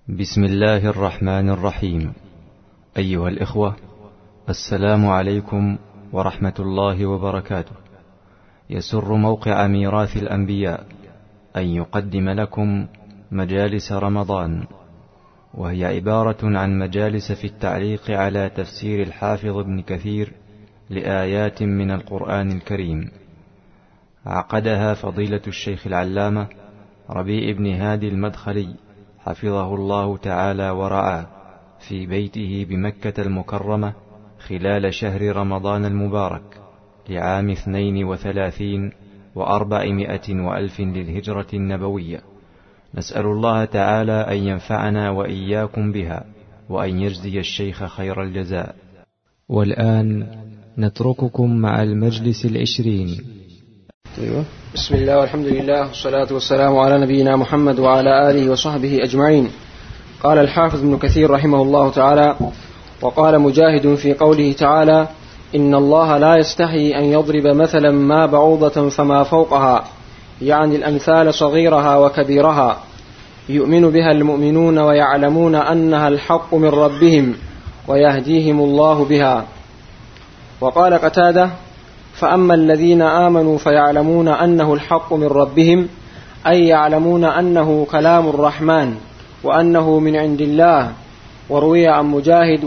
بسم الله الرحمن الرحيم. أيها الإخوة، السلام عليكم ورحمة الله وبركاته. يسر موقع ميراث الأنبياء أن يقدم لكم مجالس رمضان، وهي عبارة عن مجالس في التعليق على تفسير الحافظ ابن كثير لآيات من القرآن الكريم. عقدها فضيلة الشيخ العلامة ربيع بن هادي المدخلي حفظه الله تعالى ورعاه في بيته بمكة المكرمة خلال شهر رمضان المبارك لعام 32 و400 وألف للهجرة النبوية. نسأل الله تعالى أن ينفعنا وإياكم بها، وأن يجزي الشيخ خير الجزاء. والآن نترككم مع المجلس 20. بسم الله والحمد لله والصلاة والسلام على نبينا محمد وعلى آله وصحبه أجمعين. قال الحافظ ابن كثير رحمه الله تعالى: وقال مجاهد في قوله تعالى: إن الله لا يستحي أن يضرب مثلا ما بعوضة فما فوقها، يعني الأمثال صغيرها وكبيرها، يؤمن بها المؤمنون ويعلمون أنها الحق من ربهم ويهديهم الله بها. وقال قتادة: فأما الذين آمنوا فيعلمون أنه الحق من ربهم، أي يعلمون أنه كلام الرحمن وأنه من عند الله. وروي عن مجاهد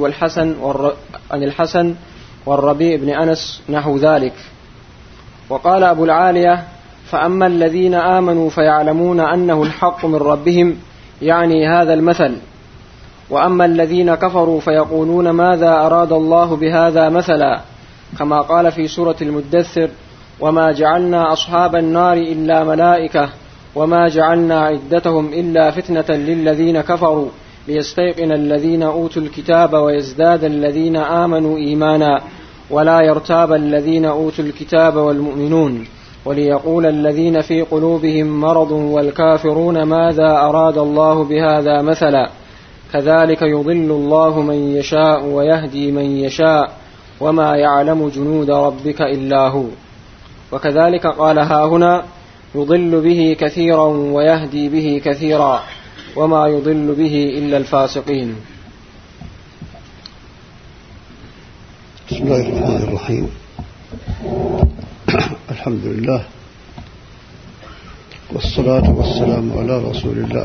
عن الحسن والربيع بن أنس نحو ذلك. وقال أبو العالية: فأما الذين آمنوا فيعلمون أنه الحق من ربهم، يعني هذا المثل. وأما الذين كفروا فيقولون ماذا أراد الله بهذا مثلا، كما قال في سورة المدثر: وما جعلنا أصحاب النار إلا ملائكة وما جعلنا عدتهم إلا فتنة للذين كفروا ليستيقن الذين أوتوا الكتاب ويزداد الذين آمنوا إيمانا ولا يرتاب الذين أوتوا الكتاب والمؤمنون وليقول الذين في قلوبهم مرض والكافرون ماذا أراد الله بهذا مثلا. كذلك يضل الله من يشاء ويهدي من يشاء وما يعلم جنود ربك إلا هو. وكذلك قال هاهنا: يضل به كثيرا ويهدي به كثيرا وما يضل به إلا الفاسقين. بسم الله الرحمن الرحيم. الحمد لله والصلاة والسلام على رسول الله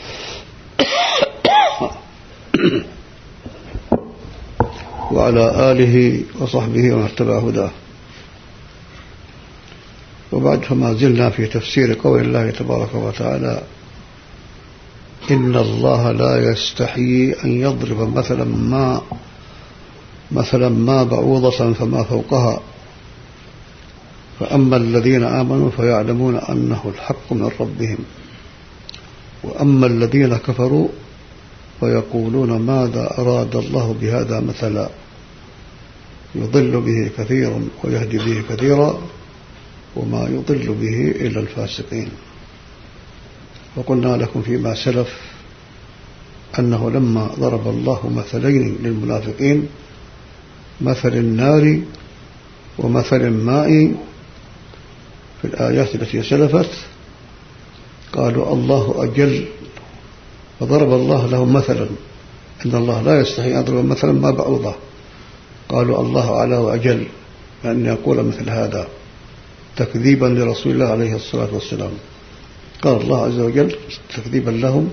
وعلى آله وصحبه ومن اتبع هداه. وبعد، فما زلنا في تفسير قول الله تبارك وتعالى: إن الله لا يستحيي أن يضرب مثلا ما بعوضة فما فوقها، فأما الذين آمنوا فيعلمون أنه الحق من ربهم، وأما الذين كفروا فيقولون ماذا أراد الله بهذا مثلا، يضل به كثيرا ويهدي به كثيرا وما يضل به إلا الفاسقين. وقلنا لكم فيما سلف أنه لما ضرب الله مثلين للمنافقين، مثل النار ومثل الماء في الآيات التي سلفت، قالوا الله أجل، فضرب الله لهم مثلا إن الله لا يستحي أن يضرب مثلا ما بعوضة، قالوا الله أعلى وأجل أن يقول مثل هذا تكذيبا لرسول الله عليه الصلاة والسلام. قال الله عز وجل تكذيبا لهم: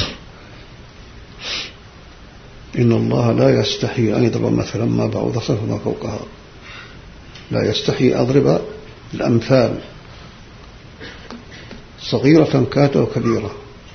إن الله لا يستحي أن يضرب مثلا ما بعوضة فما فوقها. لا يستحي أضرب الأمثال صغيرة كانت أو كبيرة،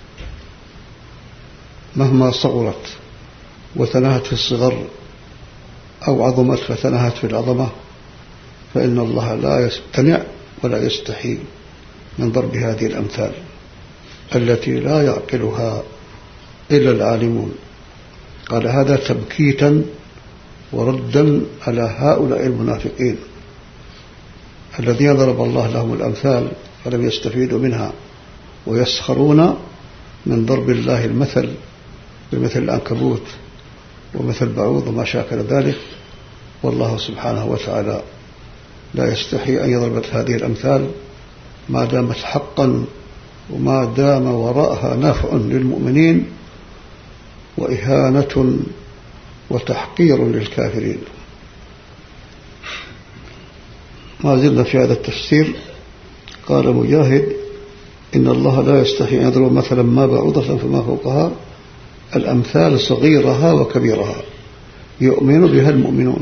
مهما صغرت وتناهت في الصغر أو عظمت فتناهت في العظمة، فإن الله لا يستمع ولا يستحي من ضرب هذه الأمثال التي لا يعقلها إلا العالمون. قال هذا تبكيتا وردا على هؤلاء المنافقين الذين ضرب الله لهم الأمثال فلم يستفيدوا منها، ويسخرون من ضرب الله المثل بمثل العنكبوت ومثل بعوض وما شاكل ذلك. والله سبحانه وتعالى لا يستحي أن يضرب هذه الأمثال ما دامت حقا وما دام وراءها نافع للمؤمنين وإهانة وتحقير للكافرين. ما زلنا في هذا التفسير. قال مجاهد: إن الله لا يستحي أن يضرب مثلا ما بعوضة فما فوقها الأمثال صغيرها وكبيرها يؤمن بها المؤمنون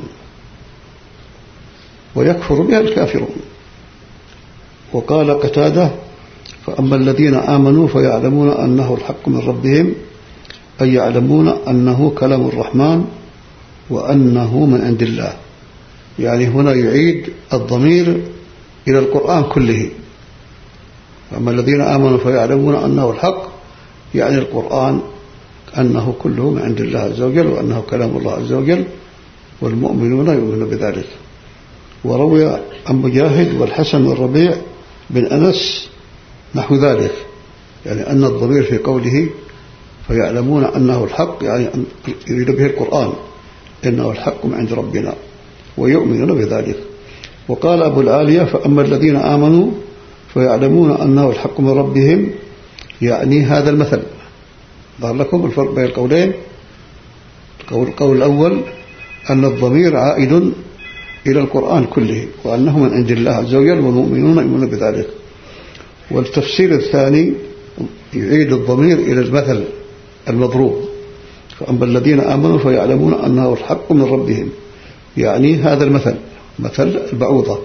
ويكفر بها الكافرون. وقال قتادة: فأما الذين آمنوا فيعلمون أنه الحق من ربهم، أي يعلمون أنه كلام الرحمن وأنه من عند الله. يعني هنا يعيد الضمير إلى القرآن كله. فأما الذين آمنوا فيعلمون أنه الحق، يعني القرآن أنه كله من عند الله عز وجل وأنه كلام الله عز وجل، والمؤمنون يؤمنون بذلك. وروي عن مجاهد والحسن والربيع بن أنس نحو ذلك، يعني أن الضمير في قوله فيعلمون أنه الحق يعني أن يريد به القرآن، إنه الحق من عند ربنا ويؤمنون بذلك. وقال أبو العالية: فأما الذين آمنوا فيعلمون أنه الحق من ربهم، يعني هذا المثل. ظهر لكم الفرق بين القولين. القول الأول أن الضمير عائد إلى القرآن كله وأنه من عند الله عز وجل والمؤمنون يؤمنون بذلك. والتفسير الثاني يعيد الضمير إلى المثل المضروب: فأما الذين آمنوا فيعلمون أنه الحق من ربهم، يعني هذا المثل، مثل البعوضة.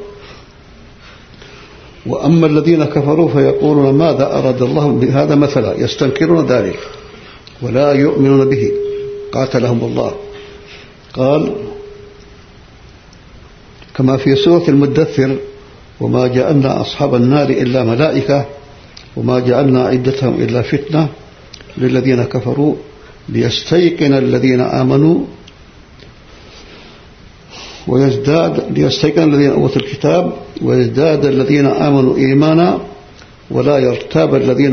وأما الذين كفروا فيقولون ماذا أراد الله بهذا مثلا، يستنكرون ذلك ولا يؤمنون به قاتلهم الله. قال كما في سورة المدثر: وما جعلنا أصحاب النار إلا ملائكة وما جعلنا عدتهم إلا فتنة للذين كفروا ليستيقن الذين آمنوا ليستيقن الذين أوتوا الكتاب ويزداد الذين آمنوا إيمانا ولا يرتاب الذين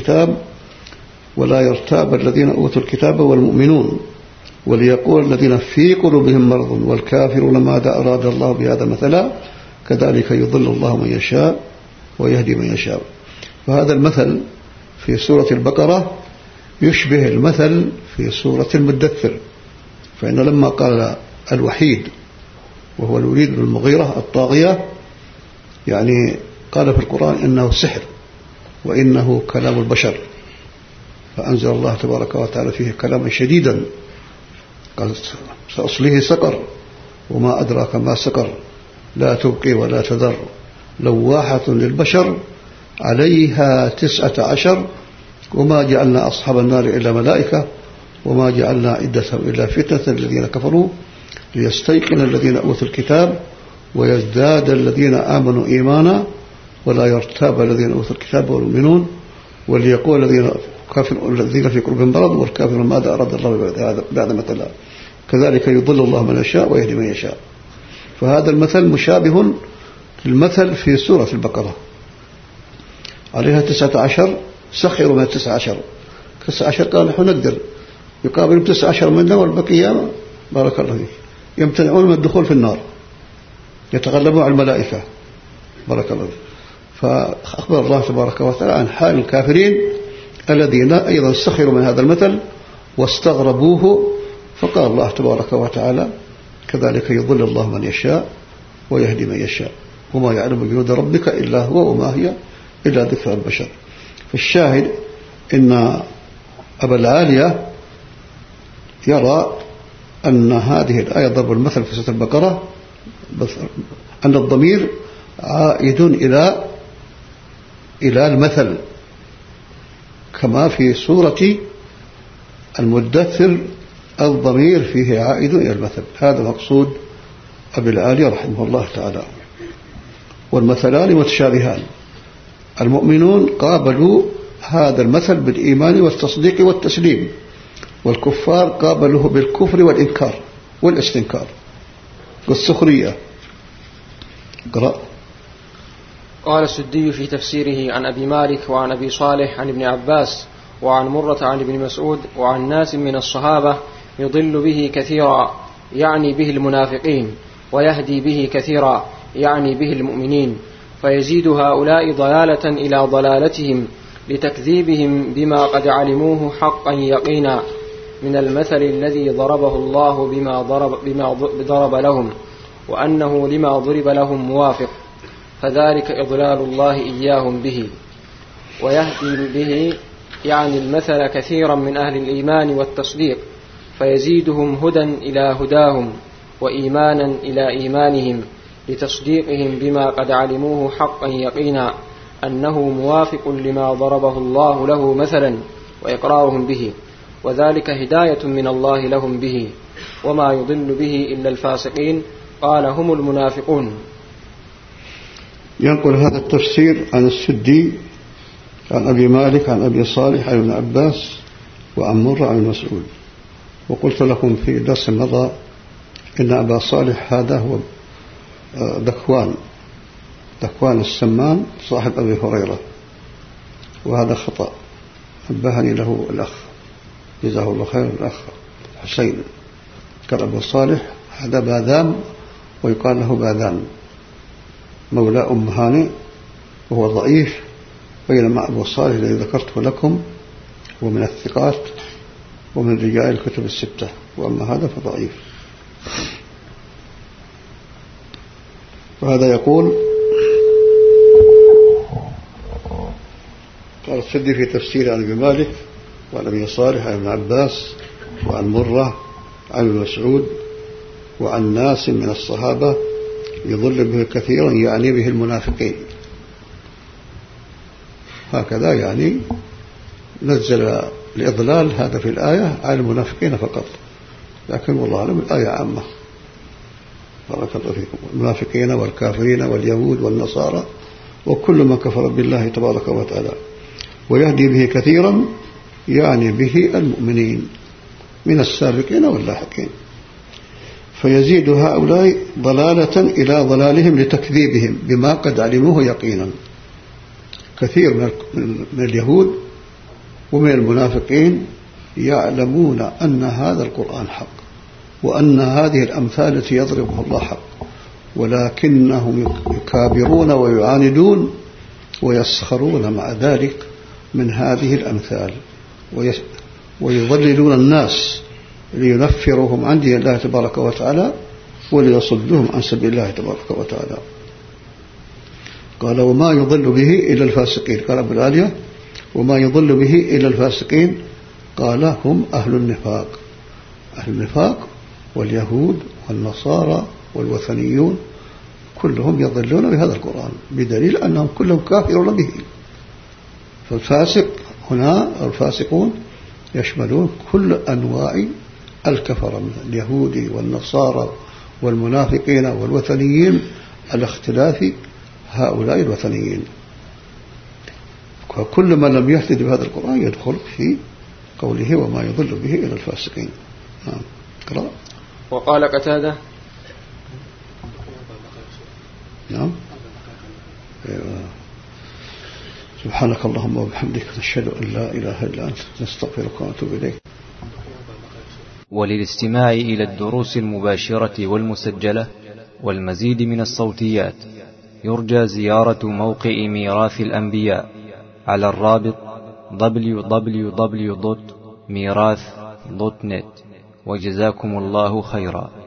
أوتوا الكتاب والمؤمنون وليقول الذين في قلوبهم مرض والكافرون ماذا أراد الله بهذا مثلا كذلك يضل الله من يشاء ويهدي من يشاء. فهذا المثل في سورة البقرة يشبه المثل في سورة المدثر. فإن لما قال الوحيد وهو الوليد بن المغيرة الطاغية، يعني قال في القرآن إنه سحر وإنه كلام البشر، فأنزل الله تبارك وتعالى فيه كلاما شديدا. قال سأصليه سقر وما أدراك ما سقر لا تبقي ولا تذر لواحة للبشر عليها 19 وما جعلنا أصحاب النار إلا ملائكة وما جعلنا عدتهم إلا فتنة الذين كفروا ليستيقن الذين أوتوا الكتاب ويزداد الذين آمنوا إيمانا ولا يرتاب الذين أوتوا الكتاب والمؤمنون وليقول الذين في قلوبهم مرض والكافرون ماذا أراد الله بعد مثلا كذلك يضل الله من يشاء ويهدي من يشاء. فهذا المثل مشابه للمثل في سورة البقرة عليها 19 سخروا من 19 قال نحن نقدر يقابل 19 منا والبقية بارك الله فيك يمتنعون من الدخول في النار يتغلبون على الملائكة بارك الله فيك. فأخبر الله تبارك وتعالى عن حال الكافرين الذين أيضا سخروا من هذا المثل واستغربوه. فقال الله تبارك وتعالى كذلك يضل الله من يشاء ويهدي من يشاء وما يعلم جنود ربك إلا هو وما هي إلا ذكرى البشر. فالشاهد إن أبا العالية يرى أن هذه الآية ضرب المثل في سورة البقرة أن الضمير عائد إلى المثل كما في سورة المدثر الضمير فيه عائد إلى المثل. هذا مقصود أبي العالية رحمه الله تعالى. والمثلان متشابهان. المؤمنون قابلوا هذا المثل بالإيمان والتصديق والتسليم، والكفار قابلوه بالكفر والإنكار والاستنكار والسخرية. قرأ. قال السدي في تفسيره عن أبي مالك وعن أبي صالح عن ابن عباس وعن مرة عن ابن مسعود وعن ناس من الصحابة يضل به كثيرا يعني به المنافقين ويهدي به كثيرا يعني به المؤمنين، فيزيد هؤلاء ضلالة إلى ضلالتهم لتكذيبهم بما قد علموه حقا يقينا، من المثل الذي ضربه الله بما ضرب لهم، وأنه لما ضرب لهم موافق، فذلك إضلال الله إياهم به، ويهدي به يعني المثل كثيرا من أهل الإيمان والتصديق، فيزيدهم هدى إلى هداهم وإيمانا إلى إيمانهم، لتصديقهم بما قد علموه حقا يقينا أنه موافق لما ضربه الله له مثلا، وإقرارهم به، وذلك هداية من الله لهم به، وما يضل به إلا الفاسقين، قال هم المنافقون. ينقل هذا التفسير عن السدي عن أبي مالك عن أبي صالح عن ابن عباس وعن مرة عن مسعود. وقلت لكم في درس مضى إن أبا صالح هذا هو ذكوان السمان صاحب أبي هريرة، وهذا خطأ نبهني له الأخ جزاه الله خير، الأخ حسين، قال أبو صالح هذا باذام ويقال له باذان مولى أم هانئ وهو ضعيف، بينما أبو صالح الذي ذكرته لكم ومن الثقات ومن رجال الكتب الستة، وأما هذا فضعيف. وهذا يقول قال السدي في تفسير عن ابي مالك وعن ابي صالح عن ابن عباس وعن مرة عن ابن مسعود وعن ناس من الصحابة يضل به كثيرا يعني به المنافقين. هكذا يعني نزل الإضلال هذا في الآية على المنافقين فقط، لكن والله أعلم الآية عامة. بارك الله فيكم. المنافقين والكافرين واليهود والنصارى وكل من كفر بالله تبارك وتعالى. ويهدي به كثيرا يعني به المؤمنين من السابقين واللاحقين، فيزيد هؤلاء ضلالة إلى ضلالهم لتكذيبهم بما قد علموه يقينا. كثير من اليهود ومن المنافقين يعلمون أن هذا القرآن حق، وأن هذه الأمثال التي يضربها الله حق، ولكنهم يكابرون ويعاندون ويسخرون مع ذلك من هذه الأمثال، ويضللون الناس لينفرهم عن دين الله تبارك وتعالى وليصدهم عن سبيل الله تبارك وتعالى. قال وما يضل به إلا الفاسقين. قال أبو العالية وما يضل به إلا الفاسقين، قال هم أهل النفاق. أهل النفاق واليهود والنصارى والوثنيون كلهم يضلون بهذا القرآن، بدليل أنهم كلهم كافرون به. فالفاسق هنا الفاسقون يشملون كل أنواع الكفر من اليهود والنصارى والمنافقين والوثنيين على اختلاف هؤلاء الوثنيين. وكل من لم يهتد بهذا القرآن يدخل في قوله وما يضل به إلى الفاسقين. نعم. قرأ. وقال قتادة نعم. سبحانك اللهم وبحمدك نشهد أن لا إله إلا أنت نستغفرك ونتوب إليك. وللاستماع إلى الدروس المباشرة والمسجلة والمزيد من الصوتيات يرجى زيارة موقع ميراث الأنبياء على الرابط www.mirath.net. وجزاكم الله خيرا.